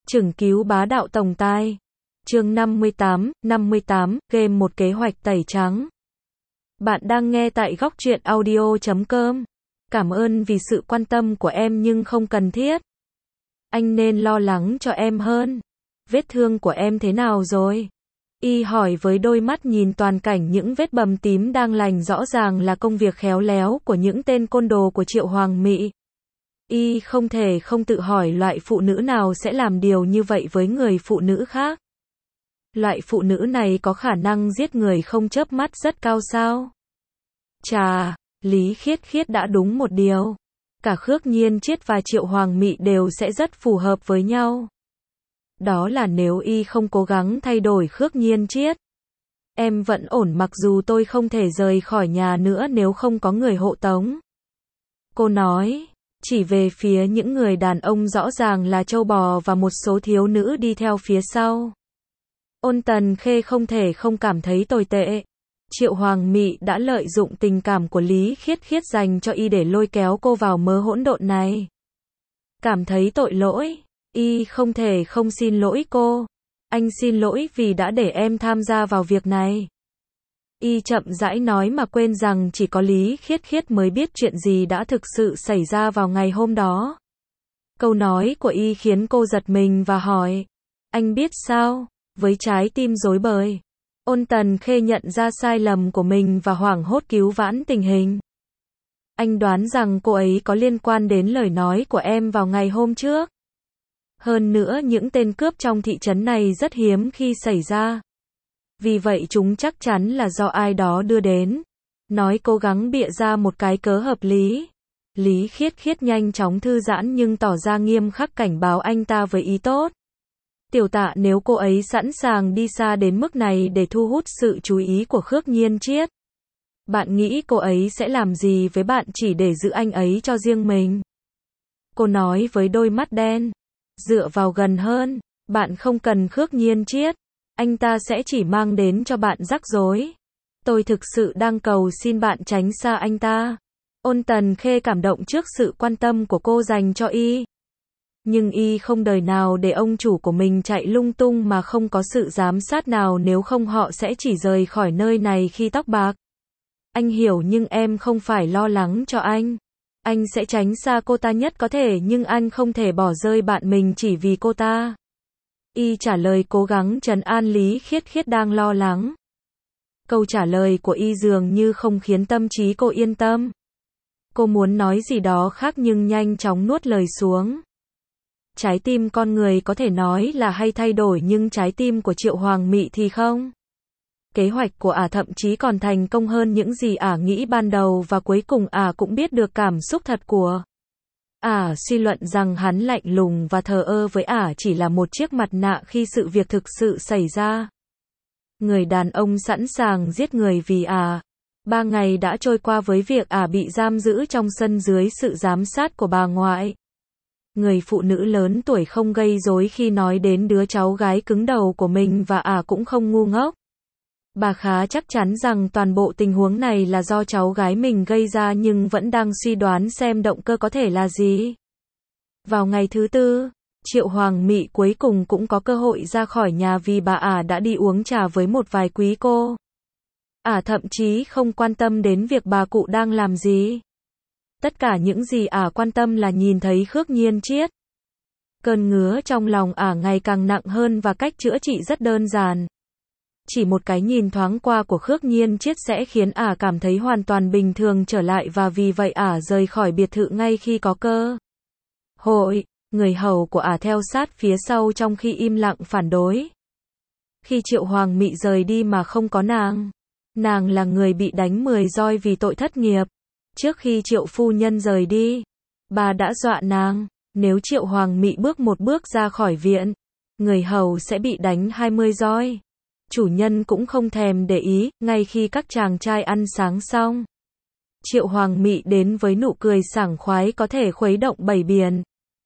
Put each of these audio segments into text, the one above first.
Chừng cứu bá đạo tổng tài. Chương 58, game một kế hoạch tẩy trắng. Bạn đang nghe tại góc truyện audio.com. Cảm ơn vì sự quan tâm của em nhưng không cần thiết. Anh nên lo lắng cho em hơn. Vết thương của em thế nào rồi? Y hỏi với đôi mắt nhìn toàn cảnh những vết bầm tím đang lành, rõ ràng là công việc khéo léo của những tên côn đồ của Triệu Hoàng Mị. Y không thể không tự hỏi loại phụ nữ nào sẽ làm điều như vậy với người phụ nữ khác. Loại phụ nữ này có khả năng giết người không chớp mắt rất cao sao? Chà, Lý Khiết Khiết đã đúng một điều. Cả Khước Nhiên Chiết và Triệu Hoàng Mị đều sẽ rất phù hợp với nhau. Đó là nếu y không cố gắng thay đổi Khước Nhiên Chiết. Em vẫn ổn mặc dù tôi không thể rời khỏi nhà nữa nếu không có người hộ tống. Cô nói, chỉ về phía những người đàn ông rõ ràng là trâu bò và một số thiếu nữ đi theo phía sau. Ôn Tần Khê không thể không cảm thấy tồi tệ. Triệu Hoàng Mị đã lợi dụng tình cảm của Lý Khiết Khiết dành cho y để lôi kéo cô vào mớ hỗn độn này. Cảm thấy tội lỗi, y không thể không xin lỗi cô. Anh xin lỗi vì đã để em tham gia vào việc này. Y chậm rãi nói mà quên rằng chỉ có Lý Khiết Khiết mới biết chuyện gì đã thực sự xảy ra vào ngày hôm đó. Câu nói của y khiến cô giật mình và hỏi, anh biết sao? Với trái tim rối bời, Ôn Tần Khê nhận ra sai lầm của mình và hoảng hốt cứu vãn tình hình. Anh đoán rằng cô ấy có liên quan đến lời nói của em vào ngày hôm trước. Hơn nữa những tên cướp trong thị trấn này rất hiếm khi xảy ra. Vì vậy chúng chắc chắn là do ai đó đưa đến. Nói cố gắng bịa ra một cái cớ hợp lý. Lý Khiết Khiết nhanh chóng thư giãn nhưng tỏ ra nghiêm khắc cảnh báo anh ta với ý tốt. Tiểu Tạ, nếu cô ấy sẵn sàng đi xa đến mức này để thu hút sự chú ý của Khước Nhiên Chiết, bạn nghĩ cô ấy sẽ làm gì với bạn chỉ để giữ anh ấy cho riêng mình? Cô nói với đôi mắt đen. Dựa vào gần hơn, bạn không cần Khước Nhiên Chiết, anh ta sẽ chỉ mang đến cho bạn rắc rối. Tôi thực sự đang cầu xin bạn tránh xa anh ta. Ôn Tần Khê cảm động trước sự quan tâm của cô dành cho y. Nhưng y không đời nào để ông chủ của mình chạy lung tung mà không có sự giám sát nào, nếu không họ sẽ chỉ rời khỏi nơi này khi tóc bạc. Anh hiểu nhưng em không phải lo lắng cho anh. Anh sẽ tránh xa cô ta nhất có thể nhưng anh không thể bỏ rơi bạn mình chỉ vì cô ta. Y trả lời cố gắng trấn an Lý Khiết Khiết đang lo lắng. Câu trả lời của y dường như không khiến tâm trí cô yên tâm. Cô muốn nói gì đó khác nhưng nhanh chóng nuốt lời xuống. Trái tim con người có thể nói là hay thay đổi nhưng trái tim của Triệu Hoàng Mị thì không. Kế hoạch của ả thậm chí còn thành công hơn những gì ả nghĩ ban đầu và cuối cùng ả cũng biết được cảm xúc thật của ả, suy luận rằng hắn lạnh lùng và thờ ơ với ả chỉ là một chiếc mặt nạ khi sự việc thực sự xảy ra. Người đàn ông sẵn sàng giết người vì ả. 3 ngày đã trôi qua với việc ả bị giam giữ trong sân dưới sự giám sát của bà ngoại. Người phụ nữ lớn tuổi không gây rối khi nói đến đứa cháu gái cứng đầu của mình và ả cũng không ngu ngốc. Bà khá chắc chắn rằng toàn bộ tình huống này là do cháu gái mình gây ra nhưng vẫn đang suy đoán xem động cơ có thể là gì. Vào ngày thứ tư, Triệu Hoàng Mị cuối cùng cũng có cơ hội ra khỏi nhà vì bà ả đã đi uống trà với một vài quý cô. Ả thậm chí không quan tâm đến việc bà cụ đang làm gì. Tất cả những gì ả quan tâm là nhìn thấy Khước Nhiên Chiết. Cơn ngứa trong lòng ả ngày càng nặng hơn và cách chữa trị rất đơn giản. Chỉ một cái nhìn thoáng qua của Khước Nhiên Chiết sẽ khiến ả cảm thấy hoàn toàn bình thường trở lại và vì vậy ả rời khỏi biệt thự ngay khi có cơ hội. Người hầu của ả theo sát phía sau trong khi im lặng phản đối. Khi Triệu Hoàng Mị rời đi mà không có nàng là người bị đánh 10 roi vì tội thất nghiệp. Trước khi Triệu phu nhân rời đi, bà đã dọa nàng, nếu Triệu Hoàng Mị bước một bước ra khỏi viện, người hầu sẽ bị đánh 20 roi. Chủ nhân cũng không thèm để ý, ngay khi các chàng trai ăn sáng xong, Triệu Hoàng Mị đến với nụ cười sảng khoái có thể khuấy động bảy biển.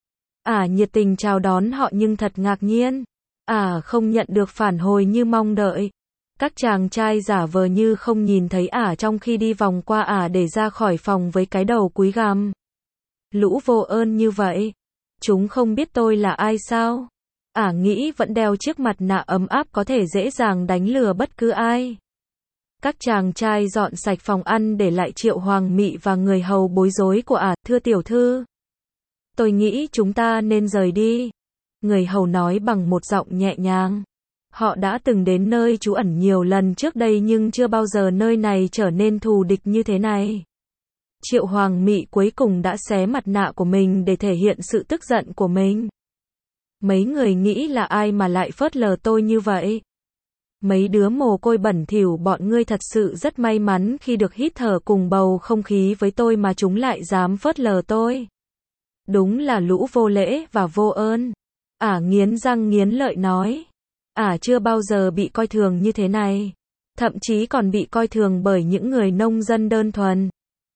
Ả nhiệt tình chào đón họ nhưng thật ngạc nhiên. Ả không nhận được phản hồi như mong đợi. Các chàng trai giả vờ như không nhìn thấy ả trong khi đi vòng qua ả để ra khỏi phòng với cái đầu cúi gằm. Lũ vô ơn như vậy. Chúng không biết tôi là ai sao? Ả nghĩ vẫn đeo chiếc mặt nạ ấm áp có thể dễ dàng đánh lừa bất cứ ai. Các chàng trai dọn sạch phòng ăn để lại Triệu Hoàng Mị và người hầu bối rối của Ả, thưa tiểu thư. Tôi nghĩ chúng ta nên rời đi. Người hầu nói bằng một giọng nhẹ nhàng. Họ đã từng đến nơi trú ẩn nhiều lần trước đây nhưng chưa bao giờ nơi này trở nên thù địch như thế này. Triệu Hoàng Mị cuối cùng đã xé mặt nạ của mình để thể hiện sự tức giận của mình. Mấy người nghĩ là ai mà lại phớt lờ tôi như vậy? Mấy đứa mồ côi bẩn thỉu bọn ngươi thật sự rất may mắn khi được hít thở cùng bầu không khí với tôi mà chúng lại dám phớt lờ tôi. Đúng là lũ vô lễ và vô ơn. Ả nghiến răng nghiến lợi nói. Ả chưa bao giờ bị coi thường như thế này. Thậm chí còn bị coi thường bởi những người nông dân đơn thuần.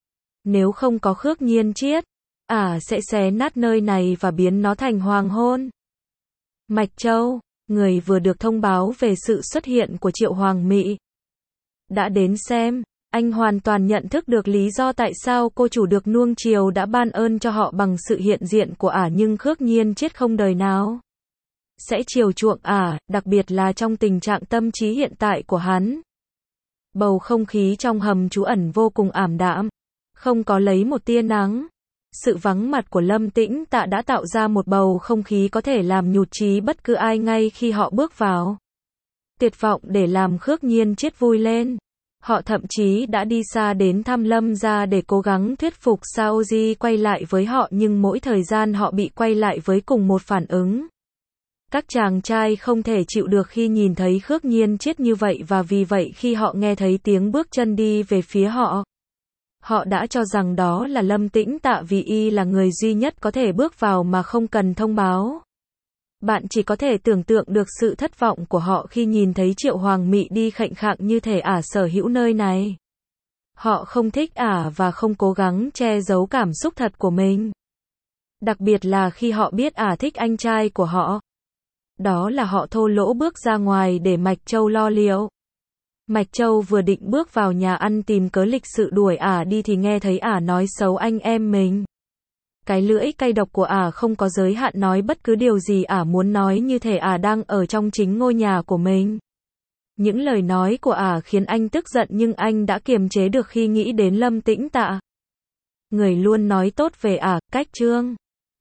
Nếu không có Khước Nhiên Chiết, Ả sẽ xé nát nơi này và biến nó thành hoàng hôn. Mạch Châu, người vừa được thông báo về sự xuất hiện của Triệu Hoàng Mị, đã đến xem. Anh hoàn toàn nhận thức được lý do tại sao cô chủ được nuông chiều đã ban ơn cho họ bằng sự hiện diện của Ả, nhưng Khước Nhiên Chiết không đời nào sẽ chiều chuộng Ả, đặc biệt là trong tình trạng tâm trí hiện tại của hắn. Bầu không khí trong hầm trú ẩn vô cùng ảm đạm, không có lấy một tia nắng. Sự vắng mặt của Lâm Tĩnh Tạ đã tạo ra một bầu không khí có thể làm nhụt chí bất cứ ai ngay khi họ bước vào. Tuyệt vọng để làm Khước Nhiên Chiết vui lên. Họ thậm chí đã đi xa đến thăm Lâm gia để cố gắng thuyết phục Saoji quay lại với họ, nhưng mỗi thời gian họ bị quay lại với cùng một phản ứng. Các chàng trai không thể chịu được khi nhìn thấy Khước Nhiên Chiết như vậy, và vì vậy khi họ nghe thấy tiếng bước chân đi về phía họ, họ đã cho rằng đó là Lâm Tĩnh Tạ vì y là người duy nhất có thể bước vào mà không cần thông báo. Bạn chỉ có thể tưởng tượng được sự thất vọng của họ khi nhìn thấy Triệu Hoàng Mị đi khệnh khạng như thể Ả sở hữu nơi này. Họ không thích Ả và không cố gắng che giấu cảm xúc thật của mình. Đặc biệt là khi họ biết Ả thích anh trai của họ. Đó là họ thô lỗ bước ra ngoài để Mạch Châu lo liệu. Mạch Châu vừa định bước vào nhà ăn tìm cớ lịch sự đuổi Ả đi thì nghe thấy Ả nói xấu anh em mình. Cái lưỡi cay độc của Ả không có giới hạn, nói bất cứ điều gì Ả muốn nói như thể Ả đang ở trong chính ngôi nhà của mình. Những lời nói của Ả khiến anh tức giận, nhưng anh đã kiềm chế được khi nghĩ đến Lâm Tĩnh Tạ. Người luôn nói tốt về Ả, cách chương